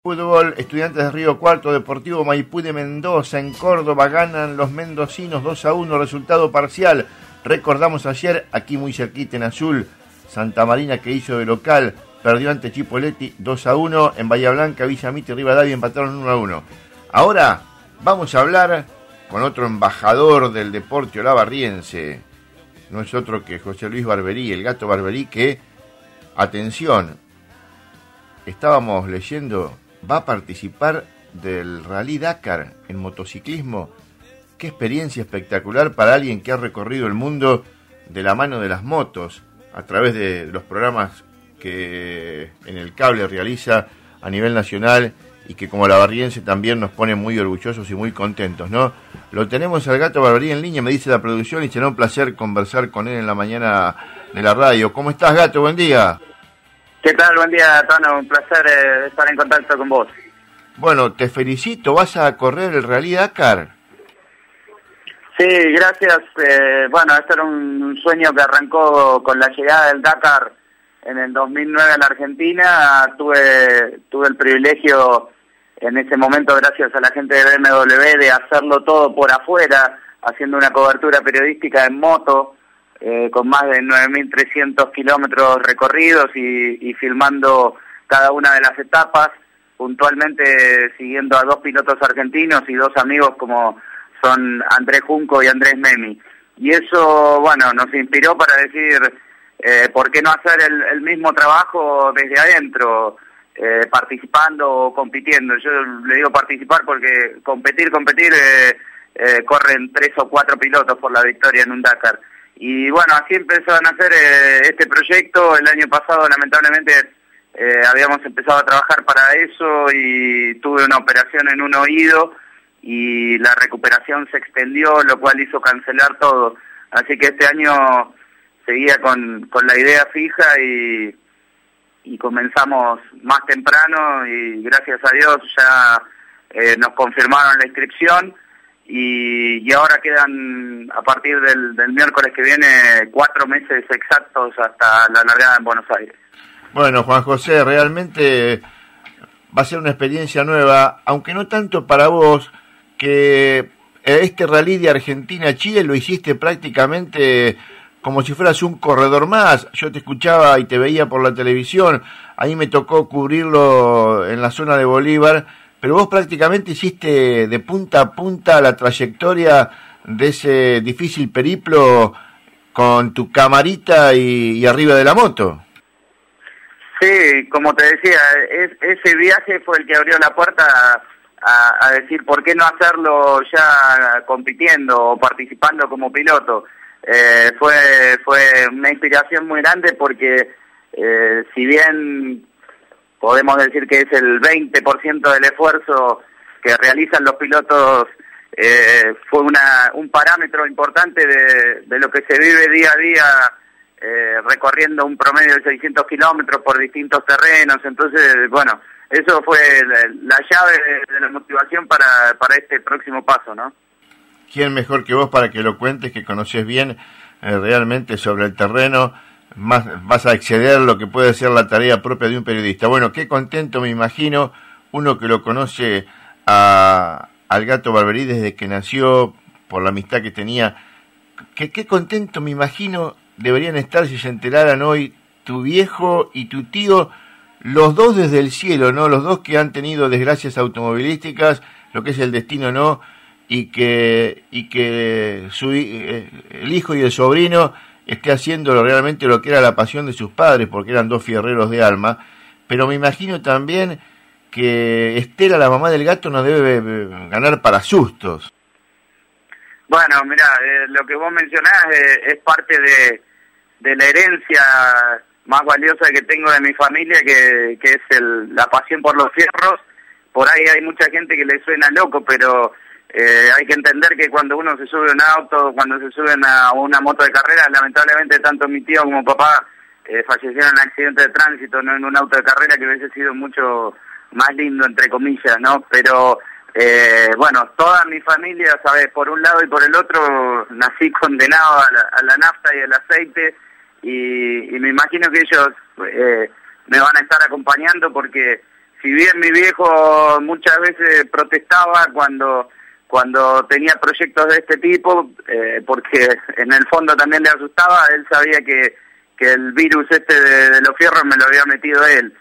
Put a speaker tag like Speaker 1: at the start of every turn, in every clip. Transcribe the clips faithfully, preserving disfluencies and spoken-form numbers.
Speaker 1: Fútbol, Estudiantes de Río Cuarto, Deportivo Maipú de Mendoza, en Córdoba ganan los mendocinos dos a uno, resultado parcial. Recordamos ayer, aquí muy cerquita en azul, Santa Marina, que hizo de local, perdió ante Chipoleti dos a uno, en Bahía Blanca, Villa Mitre y Rivadavia empataron uno a uno. Ahora vamos a hablar con otro embajador del deporte olavarriense, no es otro que José Luis Barberí, el Gato Barberí, que, atención, estábamos leyendo, va a participar del Rally Dakar en motociclismo. Qué experiencia espectacular para alguien que ha recorrido el mundo de la mano de las motos, a través de los programas que en el cable realiza a nivel nacional y que como olavarriense también nos pone muy orgullosos y muy contentos, ¿no? Lo tenemos al Gato Barberí en línea, me dice la producción, y será un placer conversar con él en la mañana de la radio. ¿Cómo estás, Gato? Buen día.
Speaker 2: ¿Qué tal? Buen día, Tono. Un placer eh, estar en contacto con vos.
Speaker 1: Bueno, te felicito. ¿Vas a correr el Rally Dakar?
Speaker 2: Sí, gracias. Eh, bueno, este era un sueño que arrancó con la llegada del Dakar en el dos mil nueve a la Argentina. Tuve, tuve el privilegio en ese momento, gracias a la gente de B M W, de hacerlo todo por afuera, haciendo una cobertura periodística en moto, Eh, con más de nueve mil trescientos kilómetros recorridos y, y filmando cada una de las etapas, puntualmente siguiendo a dos pilotos argentinos y dos amigos como son Andrés Junco y Andrés Memi. Y eso, bueno, nos inspiró para decir, eh, ¿por qué no hacer el, el mismo trabajo desde adentro, eh, participando o compitiendo? Yo le digo participar porque competir, competir, eh, eh, corren tres o cuatro pilotos por la victoria en un Dakar. Y bueno, así empezó a nacer eh, este proyecto. El año pasado, lamentablemente, eh, habíamos empezado a trabajar para eso y tuve una operación en un oído y la recuperación se extendió, lo cual hizo cancelar todo. Así que este año seguía con, con la idea fija y, y comenzamos más temprano y gracias a Dios ya eh, nos confirmaron la inscripción. Y, y ahora quedan, a partir del, del miércoles que viene, cuatro meses exactos hasta la largada en Buenos Aires.
Speaker 1: Bueno, Juan José, realmente va a ser una experiencia nueva, aunque no tanto para vos, que este rally de Argentina a Chile lo hiciste prácticamente como si fueras un corredor más. Yo te escuchaba y te veía por la televisión, ahí me tocó cubrirlo en la zona de Bolívar, pero vos prácticamente hiciste de punta a punta la trayectoria de ese difícil periplo con tu camarita y, y arriba de la moto.
Speaker 2: Sí, como te decía, es, ese viaje fue el que abrió la puerta a, a, a decir por qué no hacerlo ya compitiendo o participando como piloto. Eh, fue, fue una inspiración muy grande porque eh, si bien podemos decir que es el veinte por ciento del esfuerzo que realizan los pilotos, eh, fue una, un parámetro importante de, de lo que se vive día a día, eh, recorriendo un promedio de seiscientos kilómetros por distintos terrenos. Entonces, bueno, eso fue la, la llave de, de la motivación para, para este próximo paso, ¿no?
Speaker 1: ¿Quién mejor que vos para que lo cuentes, que conocés bien eh, realmente sobre el terreno? Más vas a exceder lo que puede ser la tarea propia de un periodista. Bueno, qué contento me imagino, uno que lo conoce a, al Gato Barberí desde que nació, por la amistad que tenía, que qué contento me imagino deberían estar si se enteraran hoy tu viejo y tu tío, los dos desde el cielo, ¿no? Los dos que han tenido desgracias automovilísticas, lo que es el destino, ¿no? Y que, y que su, eh, el hijo y el sobrino esté haciendo realmente lo que era la pasión de sus padres, porque eran dos fierreros de alma. Pero me imagino también que Estela, la mamá del Gato, no debe ganar para sustos.
Speaker 2: Bueno, mira, eh, lo que vos mencionás eh, es parte de, de la herencia más valiosa que tengo de mi familia, que, que es el, la pasión por los fierros. Por ahí hay mucha gente que le suena loco, pero Eh, hay que entender que cuando uno se sube a un auto, cuando se suben a una moto de carrera, lamentablemente tanto mi tío como papá eh, fallecieron en un accidente de tránsito, no en un auto de carrera, que hubiese sido mucho más lindo, entre comillas, ¿no? Pero, eh, bueno, toda mi familia, ¿sabes? Por un lado y por el otro, nací condenado a la, a la nafta y al aceite, y, y me imagino que ellos eh, me van a estar acompañando porque si bien mi viejo muchas veces protestaba cuando cuando tenía proyectos de este tipo, eh, porque en el fondo también le asustaba, él sabía que, que el virus este de, de los fierros me lo había metido él.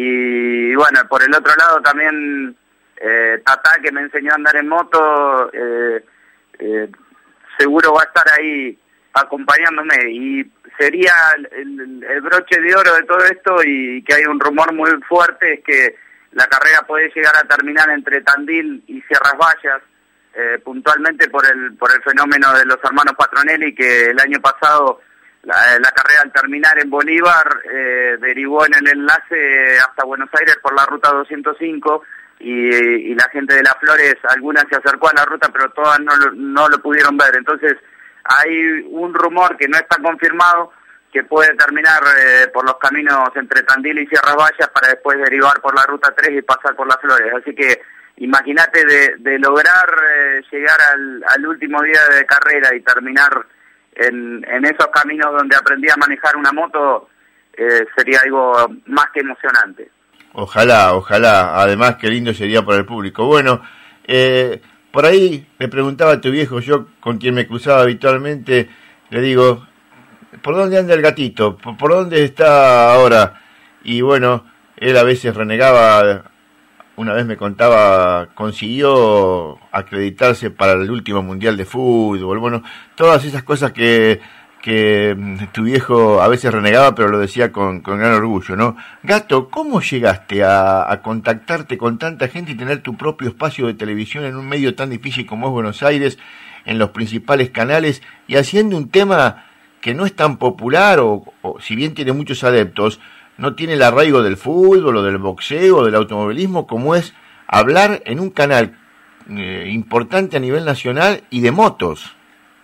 Speaker 2: Y bueno, por el otro lado también eh, Tatá, que me enseñó a andar en moto, eh, eh, seguro va a estar ahí acompañándome. Y sería el, el, el broche de oro de todo esto, y que hay un rumor muy fuerte, es que la carrera puede llegar a terminar entre Tandil y Sierras Vallas, eh, puntualmente por el por el fenómeno de los hermanos Patronelli, que el año pasado la, la carrera al terminar en Bolívar eh, derivó en el enlace hasta Buenos Aires por la ruta doscientos cinco, y, y la gente de Las Flores, algunas se acercó a la ruta, pero todas no lo, no lo pudieron ver. Entonces hay un rumor que no está confirmado, que puede terminar eh, por los caminos entre Tandil y Sierras Vallas para después derivar por la ruta tres y pasar por Las Flores. Así que imagínate de, de lograr eh, llegar al, al último día de carrera y terminar en, en esos caminos donde aprendí a manejar una moto, eh, sería algo más que emocionante.
Speaker 1: Ojalá, ojalá. Además, qué lindo sería para el público. Bueno, eh, por ahí me preguntaba tu viejo, yo con quien me cruzaba habitualmente, le digo, ¿por dónde anda el gatito? ¿Por, por dónde está ahora? Y bueno, él a veces renegaba. Una vez me contaba, consiguió acreditarse para el último mundial de fútbol. Bueno, todas esas cosas que, que tu viejo a veces renegaba, pero lo decía con, con gran orgullo, ¿no? Gato, ¿cómo llegaste a, a contactarte con tanta gente y tener tu propio espacio de televisión en un medio tan difícil como es Buenos Aires, en los principales canales, y haciendo un tema que no es tan popular, o, o si bien tiene muchos adeptos, no tiene el arraigo del fútbol o del boxeo o del automovilismo, como es hablar en un canal eh, importante a nivel nacional y de motos?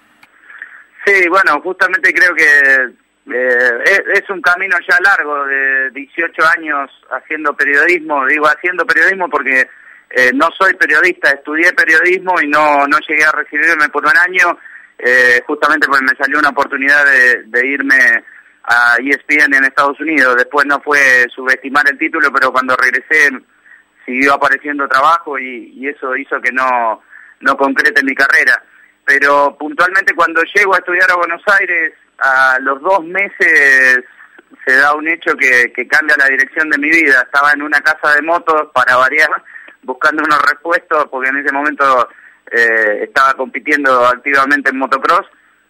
Speaker 2: Sí, bueno, justamente creo que eh, es, es un camino ya largo, de dieciocho años haciendo periodismo. Digo haciendo periodismo porque eh, no soy periodista, estudié periodismo y no, no llegué a recibirme por un año, eh, justamente porque me salió una oportunidad de, de irme a E S P N en Estados Unidos. Después no fue subestimar el título, pero cuando regresé siguió apareciendo trabajo y, y eso hizo que no, no concrete mi carrera. Pero puntualmente cuando llego a estudiar a Buenos Aires, a los dos meses se da un hecho que, que cambia la dirección de mi vida. Estaba en una casa de motos, para variar, buscando unos repuestos, porque en ese momento eh, estaba compitiendo activamente en motocross,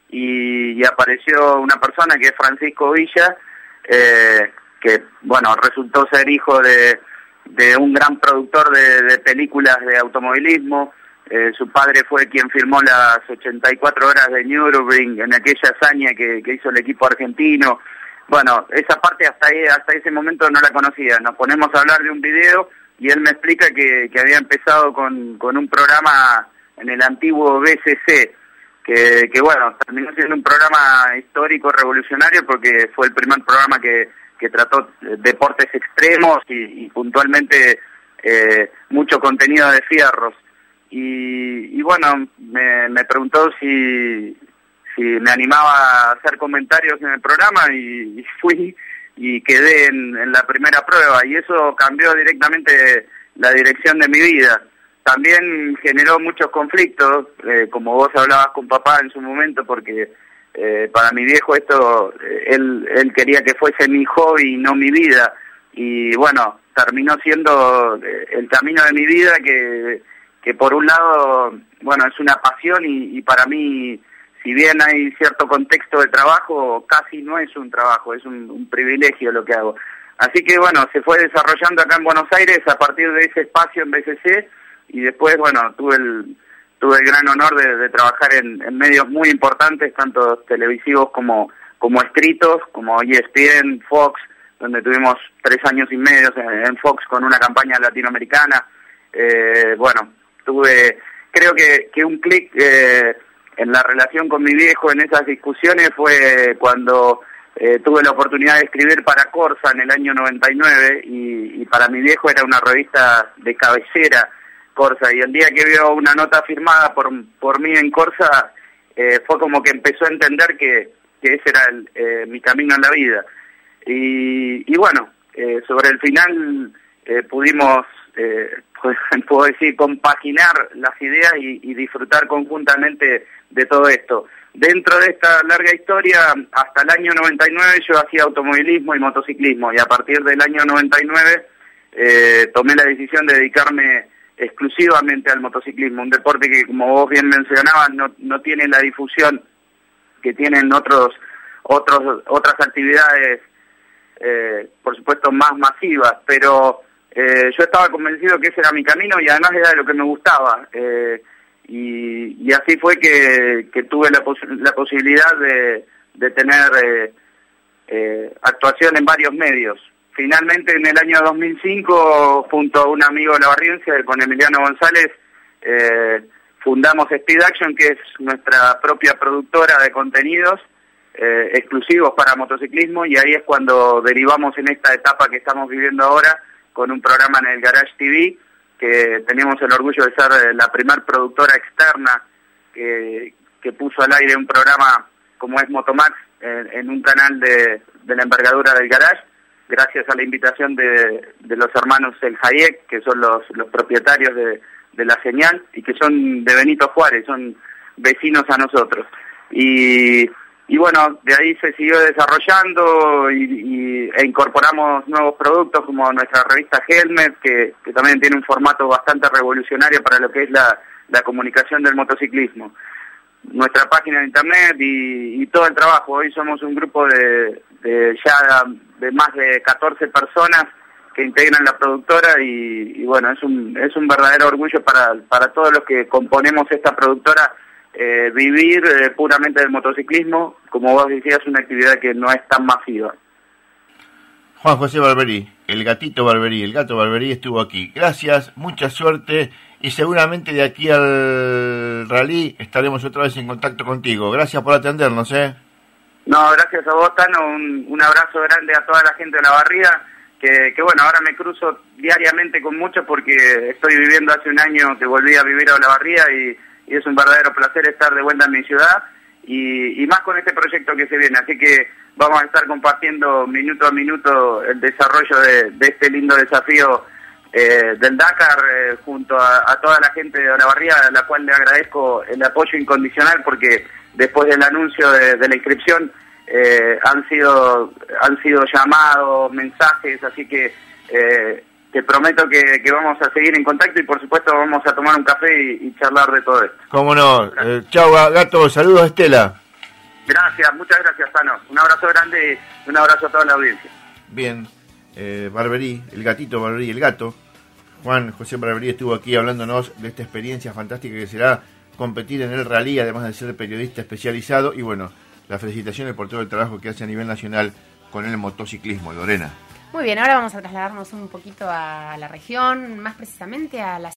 Speaker 2: y, y apareció una persona que es Francisco Villa, eh, que bueno, resultó ser hijo de, de un gran productor de, de películas de automovilismo. Eh, su padre fue quien firmó las ochenta y cuatro horas de Nürburgring en aquella hazaña que, que hizo el equipo argentino. Bueno, esa parte hasta ahí, hasta ese momento no la conocía. Nos ponemos a hablar de un video y él me explica que, que había empezado con, con un programa en el antiguo B C C, que, que bueno, terminó siendo un programa histórico, revolucionario, porque fue el primer programa que, que trató deportes extremos y, y puntualmente eh, mucho contenido de fierros. Y, y bueno, me, me preguntó si, si me animaba a hacer comentarios en el programa, y, y fui y quedé en, en la primera prueba, y eso cambió directamente la dirección de mi vida. También generó muchos conflictos, eh, como vos hablabas con papá en su momento, porque eh, para mi viejo esto, eh, él, él quería que fuese mi hobby y no mi vida, y bueno, terminó siendo eh, el camino de mi vida, que que por un lado, bueno, es una pasión, y, y para mí, si bien hay cierto contexto de trabajo, casi no es un trabajo, es un, un privilegio lo que hago. Así que bueno, se fue desarrollando acá en Buenos Aires a partir de ese espacio en B C C, y después, bueno, tuve el tuve el gran honor de, de trabajar en, en medios muy importantes, tanto televisivos como, como escritos, como E S P N, Fox, donde tuvimos tres años y medio en Fox con una campaña latinoamericana. Eh, bueno, tuve, creo que, que un clic eh, en la relación con mi viejo en esas discusiones fue cuando eh, tuve la oportunidad de escribir para Corsa en el año noventa y nueve, y, y para mi viejo era una revista de cabecera, Corsa, y el día que vio una nota firmada por, por mí en Corsa, eh, fue como que empezó a entender que, que ese era el, eh, mi camino en la vida. Y, y bueno, eh, sobre el final eh, pudimos, eh, puedo decir, compaginar las ideas y, y disfrutar conjuntamente de todo esto. Dentro de esta larga historia, hasta el año noventa y nueve yo hacía automovilismo y motociclismo, y a partir del año noventa y nueve eh, tomé la decisión de dedicarme exclusivamente al motociclismo, un deporte que, como vos bien mencionabas, no, no tiene la difusión que tienen otros, otros otras actividades, eh, por supuesto, más masivas, pero eh, yo estaba convencido que ese era mi camino y además era lo que me gustaba. Eh, Y, y así fue que, que tuve la, pos la posibilidad de, de tener eh, eh, actuación en varios medios. Finalmente, en el año dos mil cinco, junto a un amigo lavarriense, con Emiliano González, eh, fundamos Speed Action, que es nuestra propia productora de contenidos eh, exclusivos para motociclismo, y ahí es cuando derivamos en esta etapa que estamos viviendo ahora, con un programa en el Garage T V, que teníamos el orgullo de ser la primer productora externa que, que puso al aire un programa como es Motomax en, en un canal de, de la envergadura del Garage, gracias a la invitación de, de los hermanos El Hayek, que son los, los propietarios de, de la señal y que son de Benito Juárez, son vecinos a nosotros. Y, y bueno, de ahí se siguió desarrollando y, y, e incorporamos nuevos productos como nuestra revista Helmet, que, que también tiene un formato bastante revolucionario para lo que es la, la comunicación del motociclismo. Nuestra página de internet y, y todo el trabajo. Hoy somos un grupo de, de ya de más de catorce personas que integran la productora y, y bueno, es un, es un verdadero orgullo para, para todos los que componemos esta productora. Eh, vivir eh, puramente del motociclismo, como vos decías, una actividad que no es tan masiva.
Speaker 1: Juan José Barberí, el gatito Barberí, el gato Barberí estuvo aquí. Gracias, mucha suerte y seguramente de aquí al rally estaremos otra vez en contacto contigo. Gracias por atendernos, ¿eh?
Speaker 2: No, gracias a vos, Tano, un, un abrazo grande a toda la gente de La Barría, que, que bueno, ahora me cruzo diariamente con muchos porque estoy viviendo hace un año que volví a vivir a La Barría y y es un verdadero placer estar de vuelta en mi ciudad, y, y más con este proyecto que se viene, así que vamos a estar compartiendo minuto a minuto el desarrollo de, de este lindo desafío eh, del Dakar, eh, junto a, a toda la gente de Olavarría, a la cual le agradezco el apoyo incondicional, porque después del anuncio de, de la inscripción eh, han sido han sido llamados, mensajes, así que eh, te prometo que, que vamos a seguir en contacto y por supuesto vamos a tomar un café y, y charlar de todo esto.
Speaker 1: Cómo no. Eh, chau, gato. Saludos a Estela.
Speaker 2: Gracias, muchas gracias, Tano. Un abrazo grande y un abrazo a toda la audiencia.
Speaker 1: Bien. Eh, Barberí, el gatito Barberí, el gato. Juan José Barberí estuvo aquí hablándonos de esta experiencia fantástica que será competir en el rally, además de ser periodista especializado. Y bueno, las felicitaciones por todo el trabajo que hace a nivel nacional con el motociclismo, Lorena.
Speaker 3: Muy bien, ahora vamos a trasladarnos un poquito a la región, más precisamente a la